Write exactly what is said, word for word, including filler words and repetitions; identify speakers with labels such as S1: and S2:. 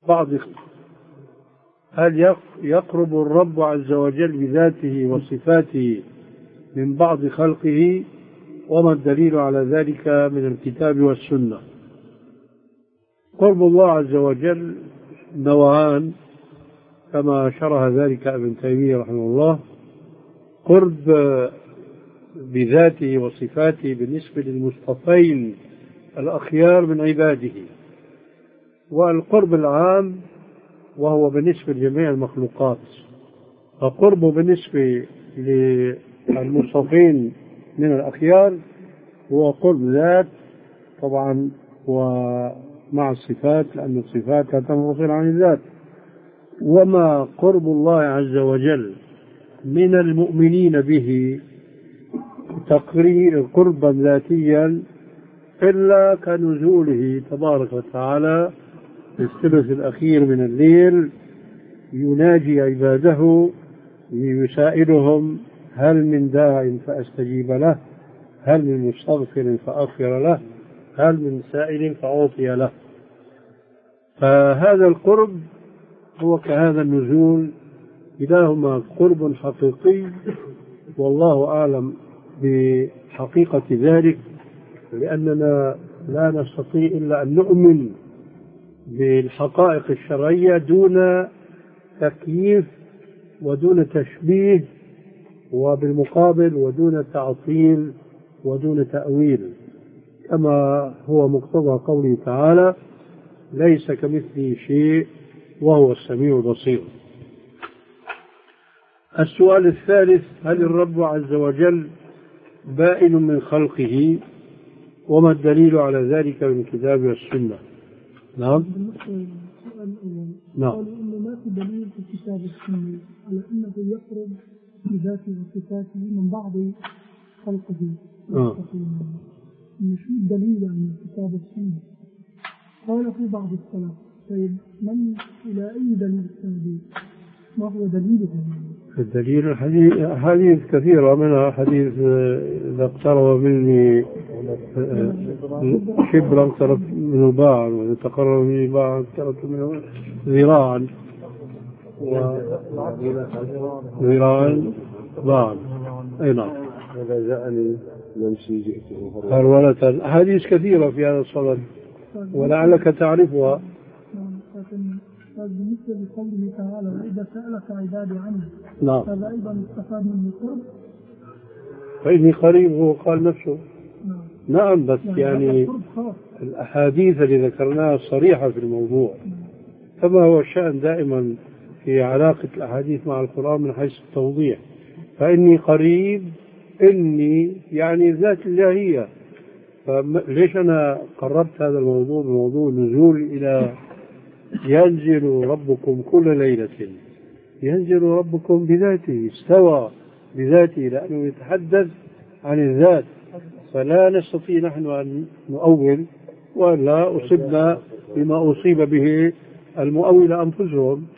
S1: بعض، هل يقرب الرب عز وجل بذاته وصفاته من بعض خلقه؟ وما الدليل على ذلك من الكتاب والسنة؟ قرب الله عز وجل نوعان كما شرح ذلك ابن تيمية رحمه الله: قرب بذاته وصفاته بالنسبة للمصطفين الأخيار من عباده، والقرب العام وهو بالنسبة لجميع المخلوقات. فقربه بالنسبة للمصطفين من الأخيار هو قرب ذات طبعا، ومع الصفات، لأن الصفات لا تنفصل عن الذات. وما قرب الله عز وجل من المؤمنين به تقرير قربا ذاتيا إلا كنزوله تبارك وتعالى في الثلث الأخير من الليل يناجي عباده يسائلهم: هل من داع فأستجيب له؟ هل من مستغفر فأغفر له؟ هل من سائل فأعطي له؟ فهذا القرب هو كهذا النزول، كلاهما قرب حقيقي، والله أعلم بحقيقة ذلك، لأننا لا نستطيع إلا أن نؤمن بالحقائق الشرعية دون تكييف ودون تشبيه، وبالمقابل ودون تعطيل ودون تأويل، كما هو مقتضى قوله تعالى: ليس كمثله شيء وهو السميع البصير. السؤال الثالث: هل الرب عز وجل بائن من خلقه؟ وما الدليل على ذلك من الكتاب والسنة؟ نعم. نعم.
S2: قالوا إنه ما في دليل في الكتاب والسنة على أنه يقرب بذاته وصفاته من بعض خلقه.
S1: آه.
S2: مش الدليل عن الكتاب والسنة. قال في بعض السلف: طيب من إلى أي دليل التنبيه؟ ما هو دليله؟
S1: الدليل الحديث حديث كثيرة، منها حديث إذا اقترب مني شبرا اقتربت منه باعا، وإذا تقرب مني باعا اقتربت منه ذراعا، ذراعا باعا. أي نعم.
S3: هذا جاءني نمشي جئته
S1: هرولة. أحاديث كثيرة في هذا الصدد ولعلك تعرفها.
S2: بالنسبة لقوله تعالى: وإذا سألك عبادي عني.
S1: نعم.
S2: هذا أيضا استفاد من القرب.
S1: فإني قريب، هو قال نفسه.
S2: نعم.
S1: نعم، بس يعني الأحاديث اللي ذكرناها صريحة في الموضوع، كما هو الشأن دائما في علاقة الأحاديث مع القرآن من حيث التوضيح. فإني قريب، إني يعني ذات الإلهية. فليش أنا قربت هذا الموضوع بموضوع النزول إلى ينزل ربكم كل ليلة؟ ينزل ربكم بذاته، استوى بذاته، لأنه يتحدث عن الذات، فلا نستطيع نحن أن نؤول، ولا أصبنا بما أصيب به المؤول أنفسهم.